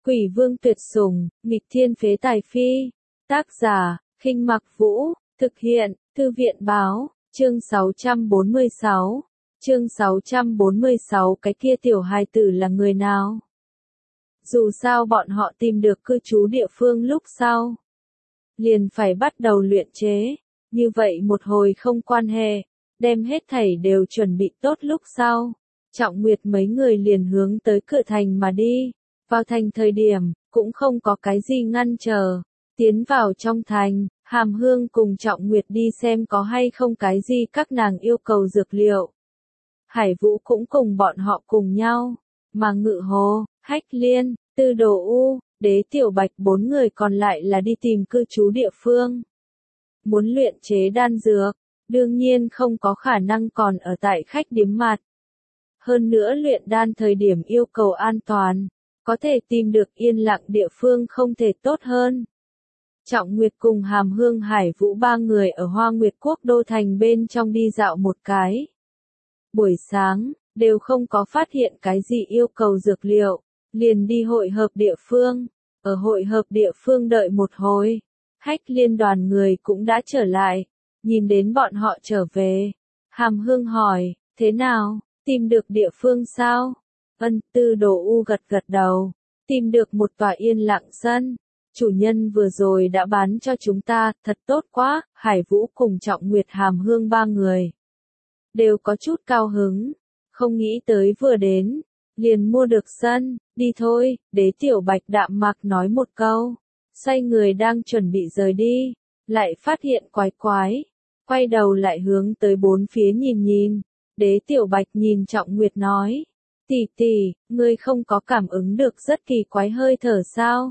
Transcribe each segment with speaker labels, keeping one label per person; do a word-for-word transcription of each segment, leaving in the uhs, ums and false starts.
Speaker 1: Quỷ vương tuyệt sủng, nghịch thiên phế tài phi. Tác giả, Khinh Mặc Vũ, thực hiện, Thư viện báo, chương sáu trăm bốn mươi sáu. Chương sáu trăm bốn mươi sáu cái kia tiểu hài tử là người nào? Dù sao bọn họ tìm được cư trú địa phương lúc sau, liền phải bắt đầu luyện chế, như vậy một hồi không quan hệ, đem hết thảy đều chuẩn bị tốt lúc sau. Trọng Nguyệt mấy người liền hướng tới cửa thành mà đi, vào thành thời điểm, cũng không có cái gì ngăn trở, tiến vào trong thành, Hàm Hương cùng Trọng Nguyệt đi xem có hay không cái gì các nàng yêu cầu dược liệu. Hải Vũ cũng cùng bọn họ cùng nhau, mà Ngự Hồ, Hách Liên, Tư Đồ U, Đế Tiểu Bạch bốn người còn lại là đi tìm cư trú địa phương. Muốn luyện chế đan dược, đương nhiên không có khả năng còn ở tại khách điếm mặt. Hơn nữa luyện đan thời điểm yêu cầu an toàn, có thể tìm được yên lặng địa phương không thể tốt hơn. Trọng Nguyệt cùng Hàm Hương Hải Vũ ba người ở Hoa Nguyệt Quốc đô thành bên trong đi dạo một cái. Buổi sáng, đều không có phát hiện cái gì yêu cầu dược liệu, liền đi hội hợp địa phương. Ở hội hợp địa phương đợi một hồi, Hách Liên đoàn người cũng đã trở lại, nhìn đến bọn họ trở về. Hàm Hương hỏi, thế nào, tìm được địa phương sao? Ân, Tư Đồ U gật gật đầu, tìm được một tòa yên lặng sân. Chủ nhân vừa rồi đã bán cho chúng ta, thật tốt quá. Hải Vũ cùng Trọng Nguyệt Hàm Hương ba người đều có chút cao hứng, không nghĩ tới vừa đến, liền mua được sân, đi thôi. Đế Tiểu Bạch đạm mạc nói một câu, xoay người đang chuẩn bị rời đi, lại phát hiện quái quái, quay đầu lại hướng tới bốn phía nhìn nhìn. Đế Tiểu Bạch nhìn Trọng Nguyệt nói, tỷ tỷ, ngươi không có cảm ứng được rất kỳ quái hơi thở sao?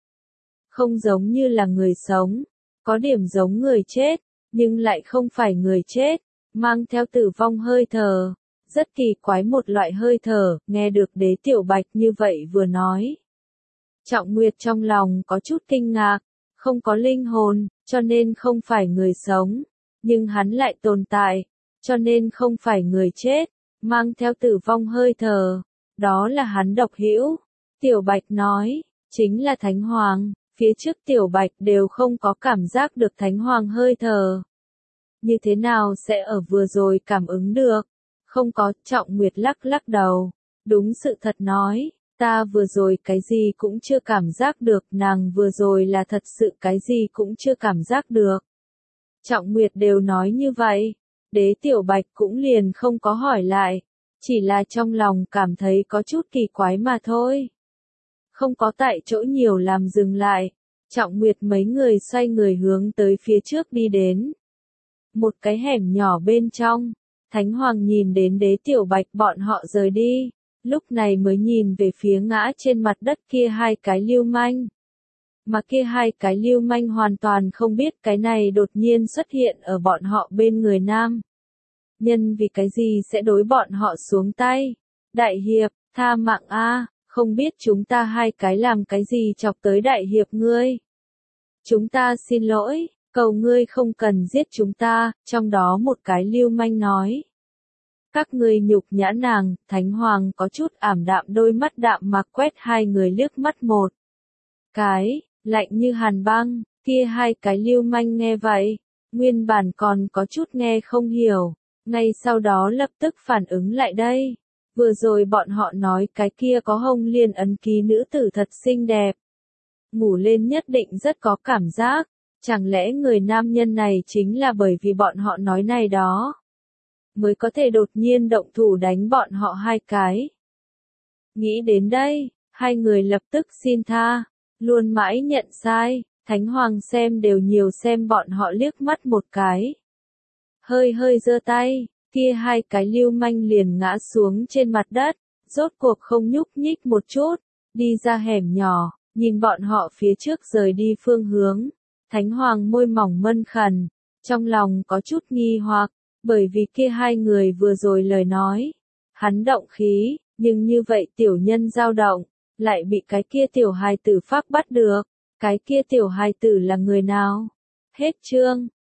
Speaker 1: Không giống như là người sống, có điểm giống người chết, nhưng lại không phải người chết, mang theo tử vong hơi thở, rất kỳ quái một loại hơi thở. Nghe được Đế Tiểu Bạch như vậy vừa nói, Trọng Nguyệt trong lòng có chút kinh ngạc, không có linh hồn, cho nên không phải người sống, nhưng hắn lại tồn tại, cho nên không phải người chết, mang theo tử vong hơi thở, đó là hắn độc hữu. Tiểu Bạch nói, chính là Thánh Hoàng. Phía trước Tiểu Bạch đều không có cảm giác được Thánh Hoàng hơi thở. Như thế nào sẽ ở vừa rồi cảm ứng được? Không có. Trọng Nguyệt lắc lắc đầu, đúng sự thật nói, ta vừa rồi cái gì cũng chưa cảm giác được. Nàng vừa rồi là thật sự cái gì cũng chưa cảm giác được. Trọng Nguyệt đều nói như vậy, Đế Tiểu Bạch cũng liền không có hỏi lại, chỉ là trong lòng cảm thấy có chút kỳ quái mà thôi. Không có tại chỗ nhiều làm dừng lại, Trọng Nguyệt mấy người xoay người hướng tới phía trước đi đến. Một cái hẻm nhỏ bên trong, Thánh Hoàng nhìn đến Đế Tiểu Bạch bọn họ rời đi, lúc này mới nhìn về phía ngã trên mặt đất kia hai cái lưu manh. Mà kia hai cái lưu manh hoàn toàn không biết cái này đột nhiên xuất hiện ở bọn họ bên người nam nhân vì cái gì sẽ đối bọn họ xuống tay. Đại hiệp, tha mạng a, không biết chúng ta hai cái làm cái gì chọc tới đại hiệp ngươi. Chúng ta xin lỗi, cầu ngươi không cần giết chúng ta. Trong đó một cái lưu manh nói, các ngươi nhục nhã nàng. Thánh Hoàng có chút ảm đạm, đôi mắt đạm mạc quét hai người liếc mắt một cái, lạnh như hàn băng. Kia hai cái lưu manh nghe vậy, nguyên bản còn có chút nghe không hiểu, ngay sau đó lập tức phản ứng lại đây. Vừa rồi bọn họ nói cái kia có hồng liên ấn ký nữ tử thật xinh đẹp, ngủ lên nhất định rất có cảm giác, chẳng lẽ người nam nhân này chính là bởi vì bọn họ nói này đó, mới có thể đột nhiên động thủ đánh bọn họ hai cái. Nghĩ đến đây, hai người lập tức xin tha, luôn mãi nhận sai. Thánh Hoàng xem đều nhiều xem bọn họ liếc mắt một cái, hơi hơi giơ tay, kia hai cái lưu manh liền ngã xuống trên mặt đất, rốt cuộc không nhúc nhích một chút, đi ra hẻm nhỏ, nhìn bọn họ phía trước rời đi phương hướng. Thánh Hoàng môi mỏng mân khẩn, trong lòng có chút nghi hoặc, bởi vì kia hai người vừa rồi lời nói, hắn động khí, nhưng như vậy tiểu nhân dao động, lại bị cái kia tiểu hài tử pháp bắt được. Cái kia tiểu hài tử là người nào? Hết chương.